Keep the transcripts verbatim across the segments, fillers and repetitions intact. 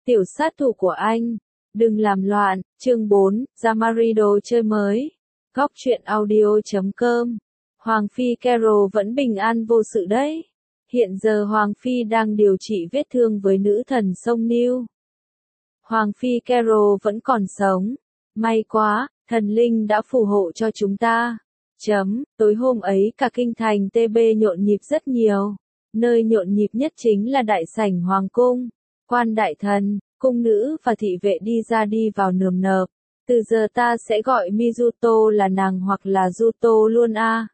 Tiểu sát thủ của anh. Đừng làm loạn. Chương bốn, Jamari đồ chơi mới. Góc truyện audio chấm com. Hoàng Phi Carol vẫn bình an vô sự đấy. Hiện giờ Hoàng Phi đang điều trị vết thương với nữ thần sông Nil. Hoàng Phi Carol vẫn còn sống. May quá, thần linh đã phù hộ cho chúng ta. Chấm, tối hôm ấy cả kinh thành tê bê nhộn nhịp rất nhiều. Nơi nhộn nhịp nhất chính là đại sảnh hoàng cung. Quan đại thần, cung nữ và thị vệ đi ra đi vào nườm nượp. Từ giờ ta sẽ gọi Mizuto là nàng hoặc là Zuto luôn a. À.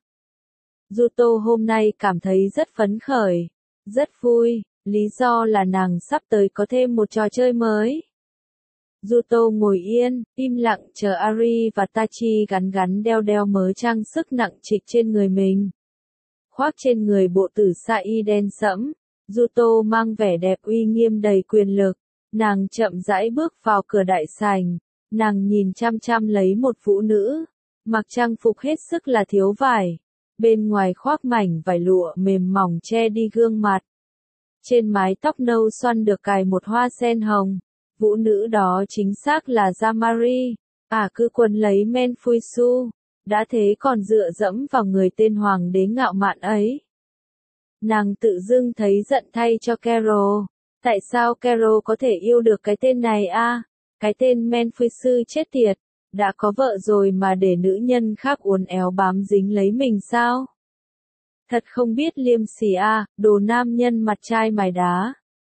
Zuto hôm nay cảm thấy rất phấn khởi, rất vui, lý do là nàng sắp tới có thêm một trò chơi mới. Zuto ngồi yên, im lặng chờ Ari và Tachi gắn gắn đeo đeo mớ trang sức nặng trịch trên người mình. Khoác trên người bộ tử sa y đen sẫm, Zuto mang vẻ đẹp uy nghiêm đầy quyền lực. Nàng chậm rãi bước vào cửa đại sảnh, nàng nhìn chăm chăm lấy một phụ nữ, mặc trang phục hết sức là thiếu vải, bên ngoài khoác mảnh vải lụa mềm mỏng che đi gương mặt. Trên mái tóc nâu xoăn được cài một hoa sen hồng, phụ nữ đó chính xác là Jamari, ả cứ quấn lấy Menfuisu, đã thế còn dựa dẫm vào người tên hoàng đế ngạo mạn ấy. Nàng tự dưng thấy giận thay cho Carol. Tại sao Carol có thể yêu được cái tên này a? À? Cái tên Menfuisu chết tiệt, đã có vợ rồi mà để nữ nhân khác uốn éo bám dính lấy mình sao? Thật không biết liêm sỉ a, à, đồ nam nhân mặt trai mài đá.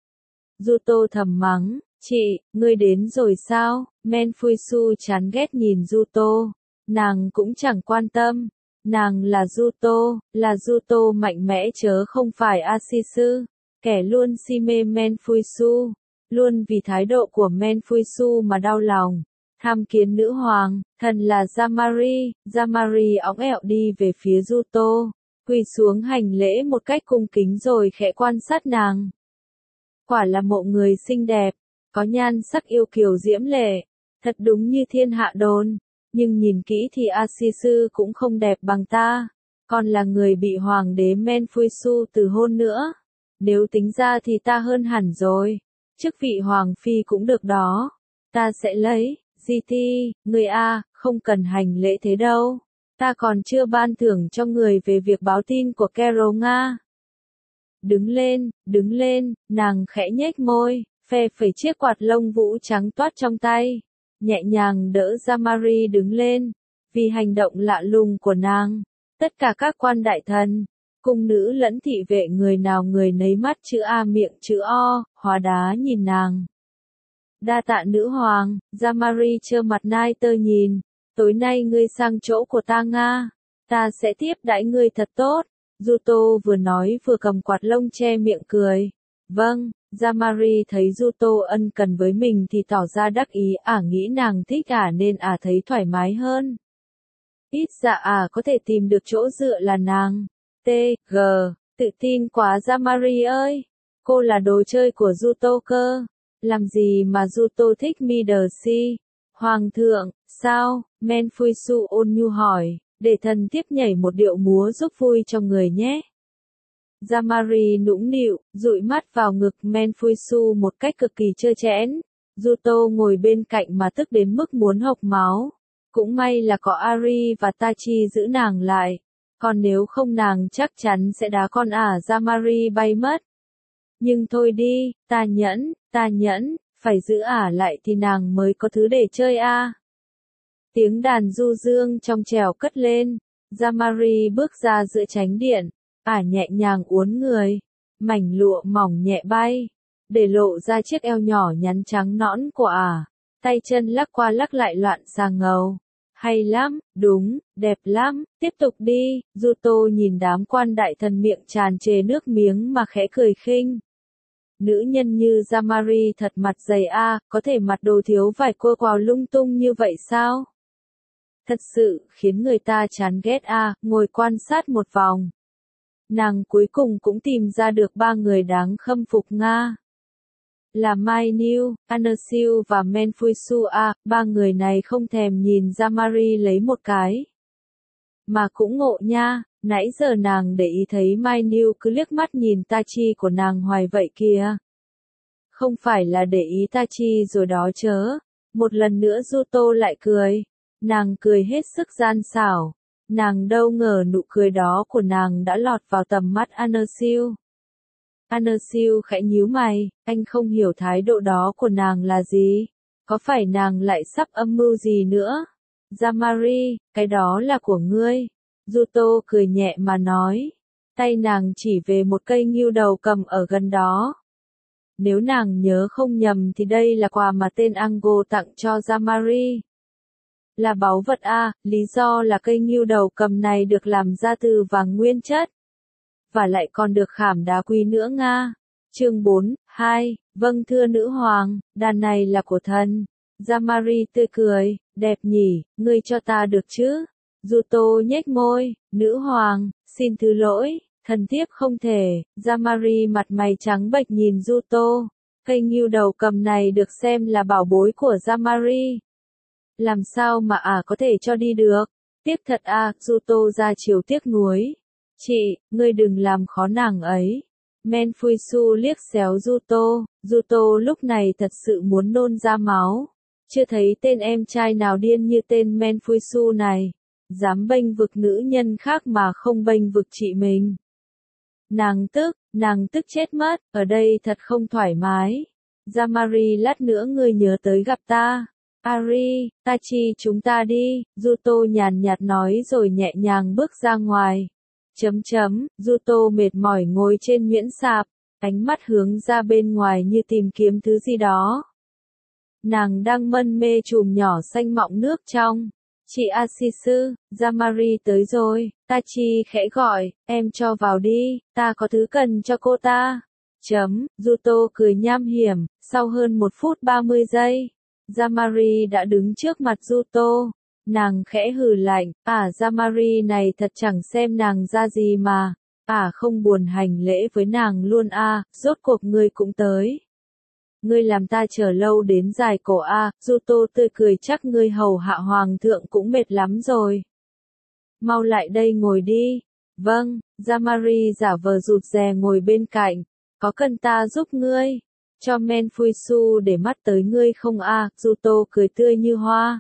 Zuto thầm mắng, chị, ngươi đến rồi sao? Menfuisu chán ghét nhìn Zuto, nàng cũng chẳng quan tâm. Nàng là Zuto, là Zuto mạnh mẽ chớ không phải Asisu. Kẻ luôn si mê Menfuisu, luôn vì thái độ của Menfuisu mà đau lòng. Tham kiến nữ hoàng, thần là Jamari, Jamari óng ẹo đi về phía Zuto, quỳ xuống hành lễ một cách cung kính rồi khẽ quan sát nàng. Quả là mộ người xinh đẹp, có nhan sắc yêu kiều diễm lệ, thật đúng như thiên hạ đồn, nhưng nhìn kỹ thì Asisu cũng không đẹp bằng ta, còn là người bị hoàng đế Menfuisu từ hôn nữa. Nếu tính ra thì ta hơn hẳn rồi, chức vị hoàng phi cũng được đó, ta sẽ lấy, giê tê, người A, không cần hành lễ thế đâu, ta còn chưa ban thưởng cho người về việc báo tin của Carol Nga. Đứng lên, đứng lên, nàng khẽ nhếch môi, phe phẩy chiếc quạt lông vũ trắng toát trong tay, nhẹ nhàng đỡ Jamari đứng lên, vì hành động lạ lùng của nàng, tất cả các quan đại thần, cung nữ lẫn thị vệ người nào người nấy mắt chữ A miệng chữ O, hóa đá nhìn nàng. Đa tạ nữ hoàng, Jamari trơ mặt nai tơ nhìn, tối nay ngươi sang chỗ của ta Nga, ta sẽ tiếp đãi ngươi thật tốt. Zuto vừa nói vừa cầm quạt lông che miệng cười. Vâng, Jamari thấy Zuto ân cần với mình thì tỏ ra đắc ý, ả nghĩ nàng thích ả nên ả thấy thoải mái hơn. Ít dạ ả có thể tìm được chỗ dựa là nàng. T G, tự tin quá Jamari ơi, cô là đồ chơi của Zuto cơ, làm gì mà Zuto thích Middlesea? Hoàng thượng, sao? Menfuisu ôn nhu hỏi, để thần tiếp nhảy một điệu múa giúp vui cho người nhé. Jamari nũng nịu, dụi mắt vào ngực Menfuisu một cách cực kỳ trơ trẽn. Zuto ngồi bên cạnh mà tức đến mức muốn hộc máu. Cũng may là có Ari và Tachi giữ nàng lại. Còn nếu không nàng chắc chắn sẽ đá con ả Jamari bay mất. Nhưng thôi đi, ta nhẫn, ta nhẫn, phải giữ ả lại thì nàng mới có thứ để chơi a. À. Tiếng đàn du dương trong trẻo cất lên, Jamari bước ra giữa chánh điện, ả nhẹ nhàng uốn người, mảnh lụa mỏng nhẹ bay, để lộ ra chiếc eo nhỏ nhắn trắng nõn của ả, tay chân lắc qua lắc lại loạn xà ngầu. Hay lắm, đúng, đẹp lắm, tiếp tục đi. Zuto nhìn đám quan đại thần miệng tràn trề nước miếng mà khẽ cười khinh. Nữ nhân như Jamari thật mặt dày a, à, có thể mặc đồ thiếu vải quơ quào lung tung như vậy sao? Thật sự khiến người ta chán ghét a, à, ngồi quan sát một vòng. Nàng cuối cùng cũng tìm ra được ba người đáng khâm phục Nga. Là Mai Niu, Anersiu và Menfuisu a, ba người này không thèm nhìn Jamari lấy một cái. Mà cũng ngộ nha, nãy giờ nàng để ý thấy Mai Niu cứ liếc mắt nhìn Tachi của nàng hoài vậy kìa. Không phải là để ý Tachi rồi đó chớ. Một lần nữa Yuto lại cười. Nàng cười hết sức gian xảo. Nàng đâu ngờ nụ cười đó của nàng đã lọt vào tầm mắt Anersiu. Anersiu khẽ nhíu mày, anh không hiểu thái độ đó của nàng là gì. Có phải nàng lại sắp âm mưu gì nữa? Jamari, cái đó là của ngươi. Yuto cười nhẹ mà nói. Tay nàng chỉ về một cây ngưu đầu cầm ở gần đó. Nếu nàng nhớ không nhầm thì đây là quà mà tên Ango tặng cho Jamari. Là báu vật a, lý do là cây ngưu đầu cầm này được làm ra từ vàng nguyên chất. Và lại còn được khảm đá quý nữa nga. Chương bốn, hai, vâng thưa nữ hoàng, đàn này là của thần. Jamari tươi cười, đẹp nhỉ, ngươi cho ta được chứ? Yuto nhếch môi, nữ hoàng, xin thứ lỗi, thần thiếp không thể. Jamari mặt mày trắng bệch nhìn Yuto. Cây ngưu đầu cầm này được xem là bảo bối của Jamari. Làm sao mà ả à có thể cho đi được? Tiếc thật à, Yuto ra chiều tiếc nuối. Chị, ngươi đừng làm khó nàng ấy. Menfuisu liếc xéo Yuto. Yuto lúc này thật sự muốn nôn ra máu. Chưa thấy tên em trai nào điên như tên Menfuisu này. Dám bênh vực nữ nhân khác mà không bênh vực chị mình. Nàng tức, nàng tức chết mất, ở đây thật không thoải mái. Jamari lát nữa ngươi nhớ tới gặp ta. Ari, Tachi chúng ta đi, Yuto nhàn nhạt nói rồi nhẹ nhàng bước ra ngoài. Chấm chấm, Yuto mệt mỏi ngồi trên nhuyễn sạp, ánh mắt hướng ra bên ngoài như tìm kiếm thứ gì đó. Nàng đang mân mê chùm nhỏ xanh mọng nước trong. Chị Asisu, Jamari tới rồi, Tachi khẽ gọi, em cho vào đi, ta có thứ cần cho cô ta. Chấm, Yuto cười nham hiểm, sau hơn một phút ba mươi giây. Jamari đã đứng trước mặt Yuto. Nàng khẽ hừ lạnh, à Jamari này thật chẳng xem nàng ra gì mà. À không buồn hành lễ với nàng luôn à, rốt cuộc ngươi cũng tới. Ngươi làm ta chờ lâu đến dài cổ à, Yuto tươi cười chắc ngươi hầu hạ hoàng thượng cũng mệt lắm rồi. Mau lại đây ngồi đi. Vâng, Jamari giả vờ rụt rè ngồi bên cạnh. Có cần ta giúp ngươi? Cho Menfuisu để mắt tới ngươi không à, Yuto cười tươi như hoa.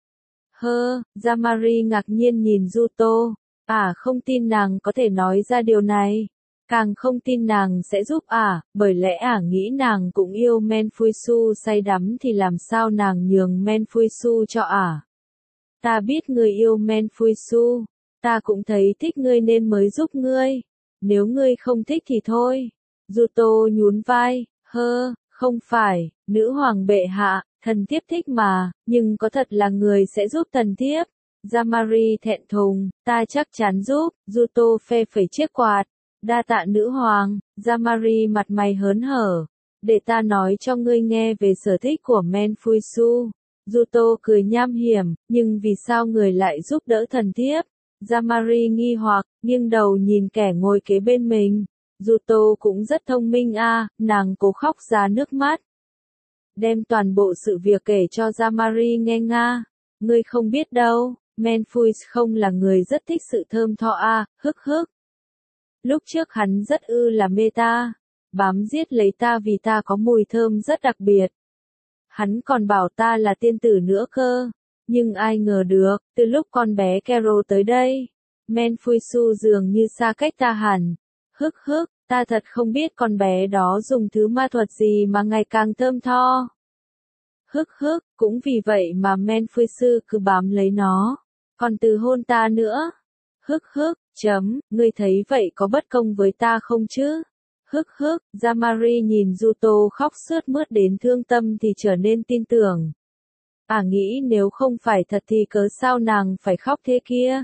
Hơ, Jamari ngạc nhiên nhìn Yuto. À không tin nàng có thể nói ra điều này. Càng không tin nàng sẽ giúp ả, bởi lẽ ả nghĩ nàng cũng yêu Menfuisu say đắm thì làm sao nàng nhường Menfuisu cho ả. Ta biết ngươi yêu Menfuisu, ta cũng thấy thích ngươi nên mới giúp ngươi. Nếu ngươi không thích thì thôi. Yuto nhún vai, hơ, không phải, nữ hoàng bệ hạ, thần thiếp thích mà, nhưng có thật là người sẽ giúp thần thiếp. Jamari thẹn thùng, ta chắc chắn giúp. Yuto phê phẩy chiếc quạt. Đa tạ nữ hoàng. Jamari mặt mày hớn hở. Để ta nói cho ngươi nghe về sở thích của Menfuisu. Yuto cười nham hiểm, nhưng vì sao người lại giúp đỡ thần thiếp? Jamari nghi hoặc, nghiêng đầu nhìn kẻ ngồi kế bên mình. Yuto cũng rất thông minh a, à, nàng cố khóc ra nước mắt. Đem toàn bộ sự việc kể cho Jamari nghe nga. Ngươi không biết đâu, Menfuis không là người rất thích sự thơm tho a, à, hức hức. Lúc trước hắn rất ư là mê ta, bám giết lấy ta vì ta có mùi thơm rất đặc biệt. Hắn còn bảo ta là tiên tử nữa cơ, nhưng ai ngờ được, từ lúc con bé Carol tới đây, Menfuisu dường như xa cách ta hẳn. Hức hức, ta thật không biết con bé đó dùng thứ ma thuật gì mà ngày càng thơm tho. Hức hức, cũng vì vậy mà Menfuisu cứ bám lấy nó, còn từ hôn ta nữa. Hức hức, chấm, ngươi thấy vậy có bất công với ta không chứ? Hức hức, Jamari nhìn Yuto khóc sướt mướt đến thương tâm thì trở nên tin tưởng. Ả nghĩ nếu không phải thật thì cớ sao nàng phải khóc thế kia?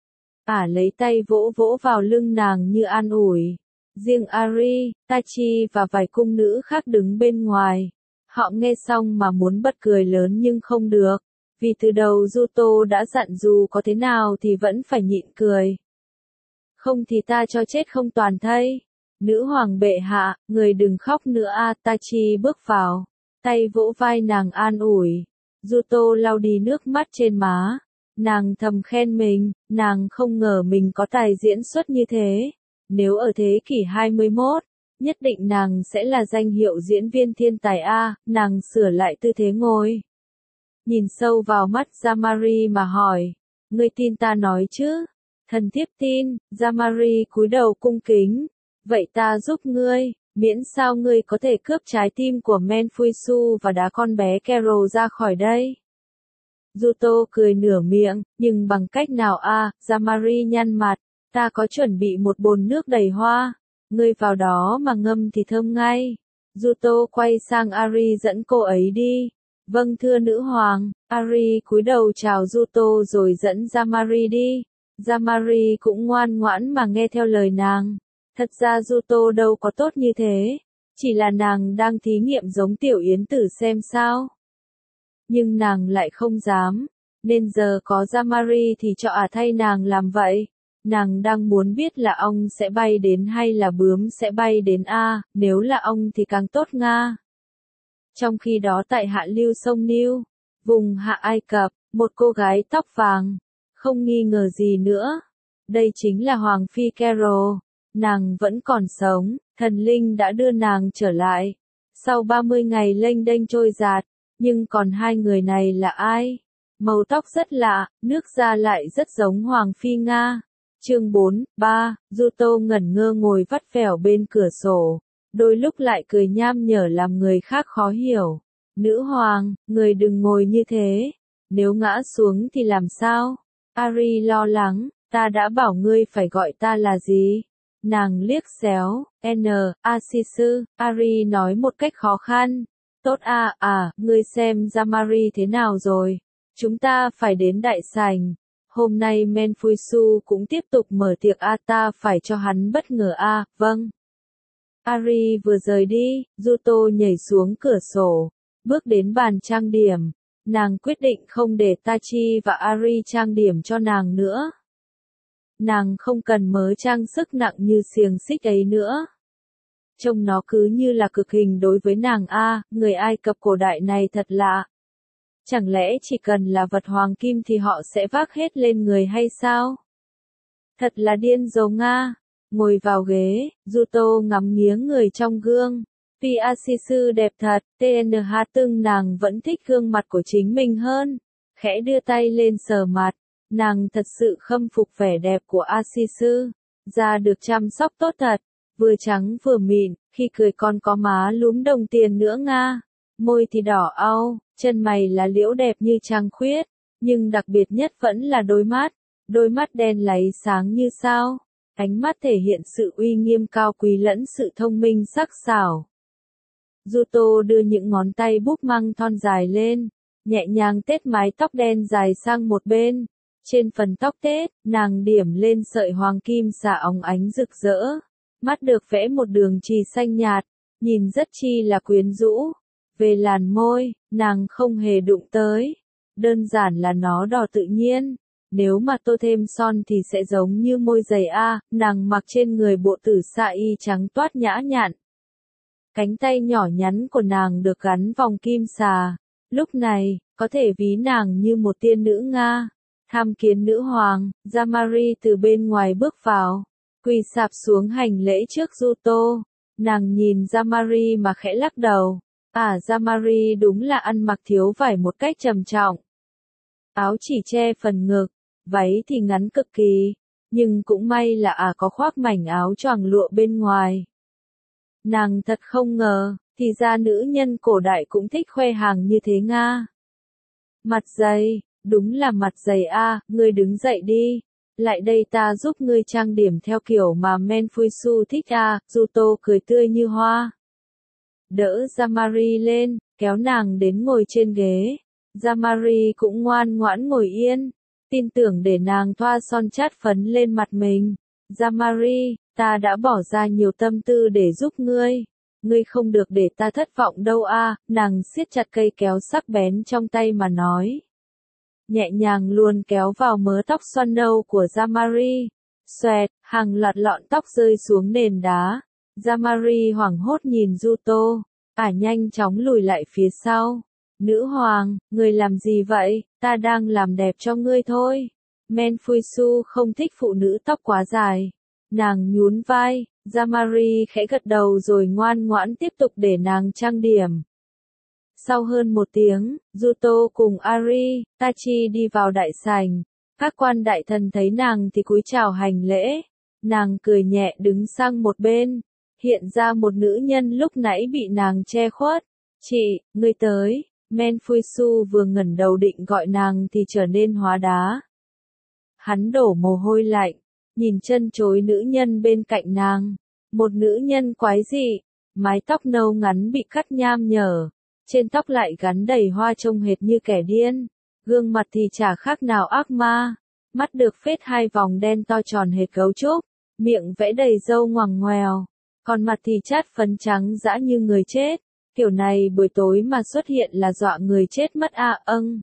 Ả lấy tay vỗ vỗ vào lưng nàng như an ủi. Riêng Ari, Tachi và vài cung nữ khác đứng bên ngoài. Họ nghe xong mà muốn bật cười lớn nhưng không được. Vì từ đầu Yuto đã dặn dù có thế nào thì vẫn phải nhịn cười. Không thì ta cho chết không toàn thây. Nữ hoàng bệ hạ, người đừng khóc nữa a. Tachi bước vào, tay vỗ vai nàng an ủi. Yuto lau đi nước mắt trên má. Nàng thầm khen mình, nàng không ngờ mình có tài diễn xuất như thế. Nếu ở thế kỷ hai mươi mốt, Nhất định nàng sẽ là danh hiệu diễn viên thiên tài a, nàng sửa lại tư thế ngồi. Nhìn sâu vào mắt Jamari mà hỏi, ngươi tin ta nói chứ? Thần thiếp tin, Jamari cúi đầu cung kính, vậy ta giúp ngươi, miễn sao ngươi có thể cướp trái tim của Menfuisu và đá con bé Carol ra khỏi đây. Zuto cười nửa miệng, nhưng bằng cách nào a? À, Jamari nhăn mặt, ta có chuẩn bị một bồn nước đầy hoa, ngươi vào đó mà ngâm thì thơm ngay. Zuto quay sang Ari dẫn cô ấy đi. Vâng thưa nữ hoàng, Ari cúi đầu chào Zuto rồi dẫn Jamari đi. Jamari cũng ngoan ngoãn mà nghe theo lời nàng. Thật ra Zuto đâu có tốt như thế, chỉ là nàng đang thí nghiệm giống tiểu yến tử xem sao. Nhưng nàng lại không dám, nên giờ có Jamari thì cho ả thay nàng làm vậy. Nàng đang muốn biết là ong sẽ bay đến hay là bướm sẽ bay đến a, nếu là ong thì càng tốt nga. Trong khi đó tại hạ lưu sông Nil, vùng Hạ Ai Cập, một cô gái tóc vàng, không nghi ngờ gì nữa. Đây chính là Hoàng phi Carol, nàng vẫn còn sống, thần linh đã đưa nàng trở lại. Sau ba mươi ngày lênh đênh trôi dạt, nhưng còn hai người này là ai? Màu tóc rất lạ, nước da lại rất giống Hoàng phi Nga. Chương bốn, ba, Zuto ngẩn ngơ ngồi vắt vẻo bên cửa sổ, đôi lúc lại cười nham nhở làm người khác khó hiểu. Nữ hoàng, người đừng ngồi như thế, nếu ngã xuống thì làm sao? Ari lo lắng, ta đã bảo ngươi phải gọi ta là gì? Nàng liếc xéo, N, Asisu, Ari nói một cách khó khăn. Tốt à, à, ngươi xem Jamari thế nào rồi? Chúng ta phải đến đại sảnh. Hôm nay Menfuisu cũng tiếp tục mở tiệc a, ta phải cho hắn bất ngờ a, à, vâng. Ari vừa rời đi, Zuto nhảy xuống cửa sổ, bước đến bàn trang điểm. Nàng quyết định không để Tachi và Ari trang điểm cho nàng nữa. Nàng không cần mớ trang sức nặng như xiềng xích ấy nữa. Trông nó cứ như là cực hình đối với nàng a, à, người Ai Cập cổ đại này thật lạ. Chẳng lẽ chỉ cần là vật hoàng kim thì họ sẽ vác hết lên người hay sao? Thật là điên rồ nga. Ngồi vào ghế, Zuto ngắm nghía người trong gương. Tuy Asisu đẹp thật, tê en hát tưng nàng vẫn thích gương mặt của chính mình hơn. Khẽ đưa tay lên sờ mặt, nàng thật sự khâm phục vẻ đẹp của Asisu. Da được chăm sóc tốt thật, vừa trắng vừa mịn, khi cười còn có má lúm đồng tiền nữa nga. Môi thì đỏ au, chân mày là liễu đẹp như trăng khuyết, nhưng đặc biệt nhất vẫn là đôi mắt. Đôi mắt đen láy sáng như sao. Ánh mắt thể hiện sự uy nghiêm cao quý lẫn sự thông minh sắc sảo. Zuto đưa những ngón tay búp măng thon dài lên, nhẹ nhàng tết mái tóc đen dài sang một bên. Trên phần tóc tết, nàng điểm lên sợi hoàng kim xả óng ánh rực rỡ. Mắt được vẽ một đường chì xanh nhạt, nhìn rất chi là quyến rũ. Về làn môi, nàng không hề đụng tới. Đơn giản là nó đỏ tự nhiên. Nếu mà tô thêm son thì sẽ giống như môi giày a, nàng mặc trên người bộ tử sa y trắng toát nhã nhặn. Cánh tay nhỏ nhắn của nàng được gắn vòng kim xà. Lúc này, có thể ví nàng như một tiên nữ Nga. Tham kiến nữ hoàng, Jamari từ bên ngoài bước vào. Quỳ sạp xuống hành lễ trước Zuto. Nàng nhìn Jamari mà khẽ lắc đầu. À, Jamari đúng là ăn mặc thiếu vải một cách trầm trọng. Áo chỉ che phần ngực, váy thì ngắn cực kỳ, nhưng cũng may là à có khoác mảnh áo choàng lụa bên ngoài. Nàng thật không ngờ, thì ra nữ nhân cổ đại cũng thích khoe hàng như thế nga. Mặt dày, đúng là mặt dày a, à, ngươi đứng dậy đi, lại đây ta giúp ngươi trang điểm theo kiểu mà Menfuisu thích a, à, Zuto cười tươi như hoa. Đỡ Jamari lên, kéo nàng đến ngồi trên ghế. Jamari cũng ngoan ngoãn ngồi yên, tin tưởng để nàng thoa son chát phấn lên mặt mình. Jamari, ta đã bỏ ra nhiều tâm tư để giúp ngươi. Ngươi không được để ta thất vọng đâu a, à, nàng siết chặt cây kéo sắc bén trong tay mà nói. Nhẹ nhàng luồn kéo vào mớ tóc xoăn nâu của Jamari. Xoẹt, hàng loạt lọn tóc rơi xuống nền đá. Jamari hoảng hốt nhìn Zuto, ả nhanh chóng lùi lại phía sau. Nữ hoàng, người làm gì vậy? Ta đang làm đẹp cho ngươi thôi. Menfuisu không thích phụ nữ tóc quá dài. Nàng nhún vai, Jamari khẽ gật đầu rồi ngoan ngoãn tiếp tục để nàng trang điểm. Sau hơn một tiếng, Yuto cùng Ari, Tachi đi vào đại sảnh. Các quan đại thần thấy nàng thì cúi chào hành lễ. Nàng cười nhẹ đứng sang một bên. Hiện ra một nữ nhân lúc nãy bị nàng che khuất. Chị, ngươi tới. Menfuisu vừa ngẩng đầu định gọi nàng thì trở nên hóa đá. Hắn đổ mồ hôi lạnh, nhìn chân chối nữ nhân bên cạnh nàng. Một nữ nhân quái dị, mái tóc nâu ngắn bị cắt nham nhở. Trên tóc lại gắn đầy hoa trông hệt như kẻ điên. Gương mặt thì chả khác nào ác ma. Mắt được phết hai vòng đen to tròn hệt gấu trúc. Miệng vẽ đầy râu ngoằng ngoèo. Còn mặt thì chát phấn trắng dã như người chết. Kiểu này buổi tối mà xuất hiện là dọa người chết mất à âng.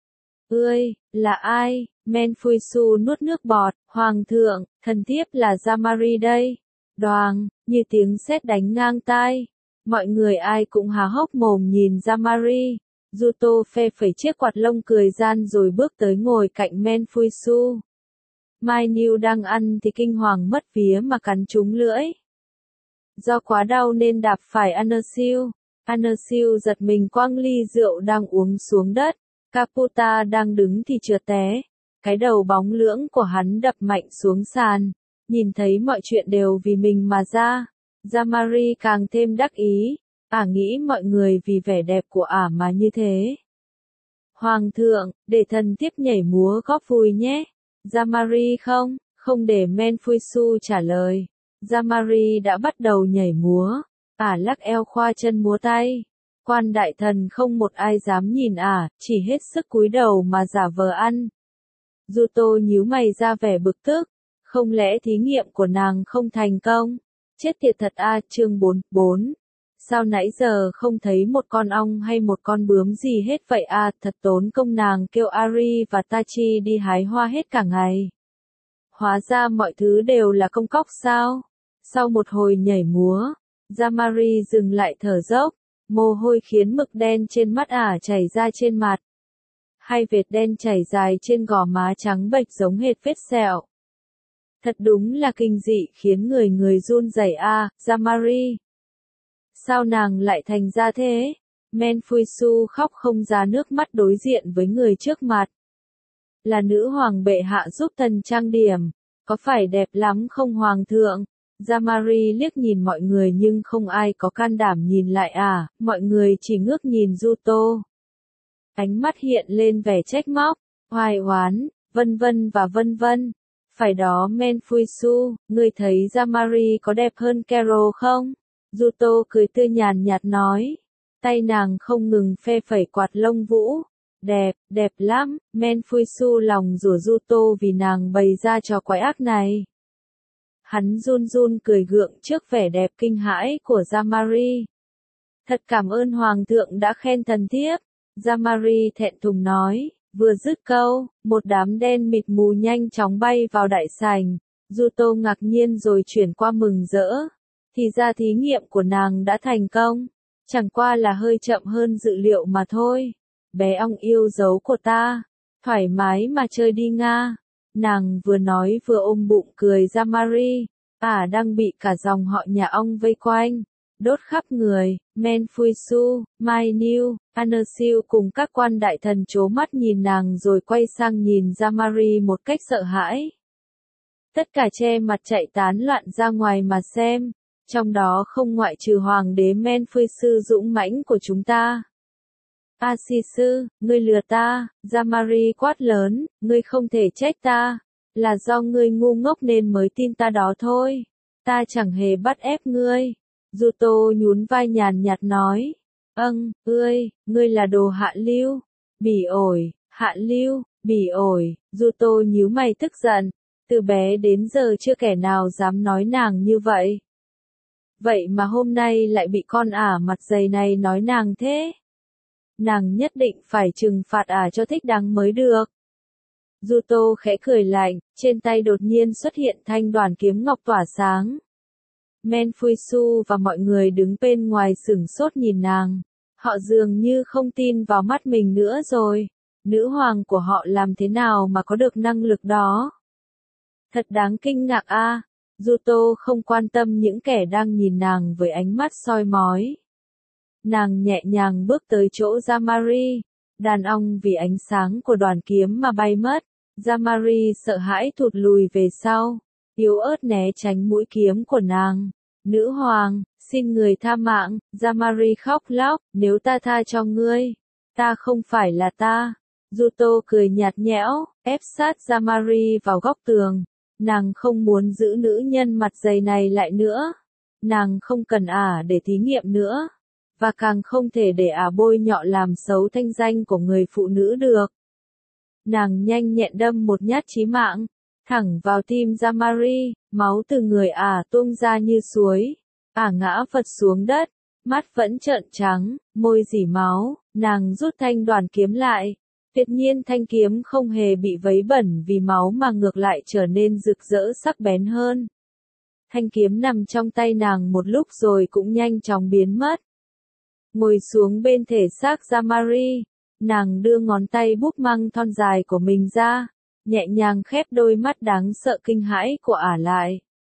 Ơi, là ai? Menfuisu nuốt nước bọt. Hoàng thượng, thần thiếp là Jamari đây. Đoàng, như tiếng sét đánh ngang tai. Mọi người ai cũng há hốc mồm nhìn Jamari. Yuto phe phẩy chiếc quạt lông cười gian rồi bước tới ngồi cạnh Menfuisu. Mai Niu đang ăn thì kinh hoàng mất vía mà cắn trúng lưỡi. Do quá đau nên đạp phải Anersiu. Anersiu giật mình quăng ly rượu đang uống xuống đất. Caputa đang đứng thì trượt té. Cái đầu bóng lưỡng của hắn đập mạnh xuống sàn. Nhìn thấy mọi chuyện đều vì mình mà ra. Jamari càng thêm đắc ý. Ả nghĩ mọi người vì vẻ đẹp của ả mà như thế. Hoàng thượng, để thần tiếp nhảy múa góp vui nhé. Jamari không, không để Menfuisu trả lời. Jamari đã bắt đầu nhảy múa. Ả lắc eo khoa chân múa tay. Quan đại thần không một ai dám nhìn ả, chỉ hết sức cúi đầu mà giả vờ ăn. Yuto nhíu mày ra vẻ bực tức. Không lẽ thí nghiệm của nàng không thành công? Chết tiệt thật a, chương bốn, bốn. Sao nãy giờ không thấy một con ong hay một con bướm gì hết vậy à, thật tốn công nàng kêu Ari và Tachi đi hái hoa hết cả ngày. Hóa ra mọi thứ đều là công cóc sao? Sau một hồi nhảy múa, Jamari dừng lại thở dốc, mồ hôi khiến mực đen trên mắt ả chảy ra trên mặt. Hai vệt đen chảy dài trên gò má trắng bệch giống hệt vết sẹo. Thật đúng là kinh dị khiến người người run rẩy a, Jamari. Sao nàng lại thành ra thế? Menfuisu khóc không ra nước mắt đối diện với người trước mặt. Là nữ hoàng bệ hạ giúp thần trang điểm. Có phải đẹp lắm không hoàng thượng? Jamari liếc nhìn mọi người nhưng không ai có can đảm nhìn lại à, mọi người chỉ ngước nhìn Yuto. Ánh mắt hiện lên vẻ trách móc, oai oán, vân vân và vân vân. Phải đó Menfuisu, ngươi thấy Jamari có đẹp hơn Carol không? Yuto cười tươi nhàn nhạt nói. Tay nàng không ngừng phe phẩy quạt lông vũ. Đẹp, đẹp lắm, Menfuisu lòng rủa Yuto vì nàng bày ra trò quái ác này. Hắn run run cười gượng trước vẻ đẹp kinh hãi của Jamari. Thật cảm ơn Hoàng thượng đã khen thần thiếp. Jamari thẹn thùng nói, vừa dứt câu, một đám đen mịt mù nhanh chóng bay vào đại sảnh. Yuto ngạc nhiên rồi chuyển qua mừng rỡ. Thì ra thí nghiệm của nàng đã thành công. Chẳng qua là hơi chậm hơn dự liệu mà thôi. Bé ong yêu dấu của ta. Thoải mái mà chơi đi Nga. Nàng vừa nói vừa ôm bụng cười Jamari. Ả đang bị cả dòng họ nhà ong vây quanh. Đốt khắp người. Menfuisu, Mai Niu, Anersiu cùng các quan đại thần trố mắt nhìn nàng rồi quay sang nhìn Jamari một cách sợ hãi. Tất cả che mặt chạy tán loạn ra ngoài mà xem. Trong đó không ngoại trừ hoàng đế Menfuisu dũng mãnh của chúng ta. Asisu, ngươi lừa ta, Jamari quát lớn, ngươi không thể trách ta. Là do ngươi ngu ngốc nên mới tin ta đó thôi. Ta chẳng hề bắt ép ngươi. Yuto nhún vai nhàn nhạt nói. Âng, ơi, ngươi là đồ hạ lưu. Bỉ ổi, hạ lưu, bỉ ổi. Yuto nhíu mày tức giận. Từ bé đến giờ chưa kẻ nào dám nói nàng như vậy. Vậy mà hôm nay lại bị con ả mặt dày này nói nàng thế. Nàng nhất định phải trừng phạt ả cho thích đáng mới được. Yuto khẽ cười lạnh, trên tay đột nhiên xuất hiện thanh đoàn kiếm ngọc tỏa sáng. Menfuisu và mọi người đứng bên ngoài sửng sốt nhìn nàng. Họ dường như không tin vào mắt mình nữa rồi. Nữ hoàng của họ làm thế nào mà có được năng lực đó? Thật đáng kinh ngạc a. Yuto không quan tâm những kẻ đang nhìn nàng với ánh mắt soi mói. Nàng nhẹ nhàng bước tới chỗ Jamari, đàn ong vì ánh sáng của đoàn kiếm mà bay mất. Jamari sợ hãi thụt lùi về sau, yếu ớt né tránh mũi kiếm của nàng. Nữ hoàng, xin người tha mạng, Jamari khóc lóc, nếu ta tha cho ngươi, ta không phải là ta. Yuto cười nhạt nhẽo, ép sát Jamari vào góc tường. Nàng không muốn giữ nữ nhân mặt dày này lại nữa. Nàng không cần ả để thí nghiệm nữa. Và càng không thể để ả bôi nhọ làm xấu thanh danh của người phụ nữ được. Nàng nhanh nhẹn đâm một nhát chí mạng, thẳng vào tim Jamari, máu từ người ả tuôn ra như suối. Ả ngã phật xuống đất, mắt vẫn trợn trắng, môi rỉ máu, nàng rút thanh đoàn kiếm lại. Tuyệt nhiên thanh kiếm không hề bị vấy bẩn vì máu mà ngược lại trở nên rực rỡ sắc bén hơn. Thanh kiếm nằm trong tay nàng một lúc rồi cũng nhanh chóng biến mất. Ngồi xuống bên thể xác Jamari, nàng đưa ngón tay búp măng thon dài của mình ra, nhẹ nhàng khép đôi mắt đáng sợ kinh hãi của ả lại.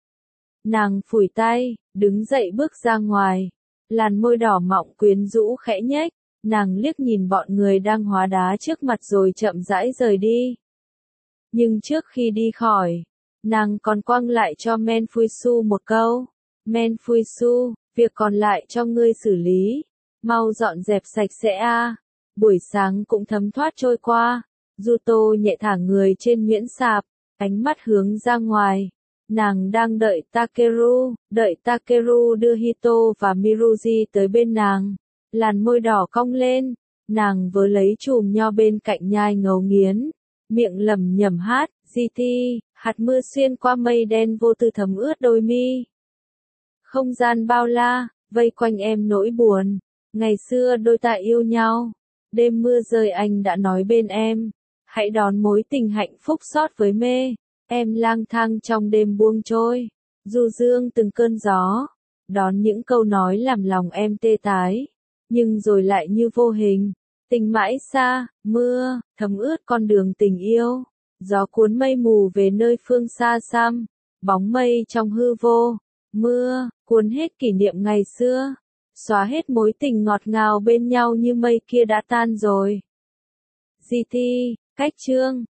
Nàng phủi tay, đứng dậy bước ra ngoài, làn môi đỏ mọng quyến rũ khẽ nhếch, nàng liếc nhìn bọn người đang hóa đá trước mặt rồi chậm rãi rời đi. Nhưng trước khi đi khỏi, nàng còn quăng lại cho Menfuisu một câu, Menfuisu, việc còn lại cho ngươi xử lý, mau dọn dẹp sạch sẽ a. Buổi sáng cũng thấm thoát trôi qua, Yuto nhẹ thả người trên miễn sạp, ánh mắt hướng ra ngoài. Nàng đang đợi Takeru, đợi Takeru đưa Hito và Miruji tới bên nàng. Làn môi đỏ cong lên, nàng vớ lấy chùm nho bên cạnh nhai ngấu nghiến, miệng lẩm nhẩm hát, gi ti, hạt mưa xuyên qua mây đen vô tư thấm ướt đôi mi. Không gian bao la, vây quanh em nỗi buồn, ngày xưa đôi ta yêu nhau, đêm mưa rơi anh đã nói bên em, hãy đón mối tình hạnh phúc xót với mê, em lang thang trong đêm buông trôi, du dương từng cơn gió, đón những câu nói làm lòng em tê tái. Nhưng rồi lại như vô hình, tình mãi xa, mưa, thấm ướt con đường tình yêu, gió cuốn mây mù về nơi phương xa xăm, bóng mây trong hư vô, mưa, cuốn hết kỷ niệm ngày xưa, xóa hết mối tình ngọt ngào bên nhau như mây kia đã tan rồi. gi ti, cách chương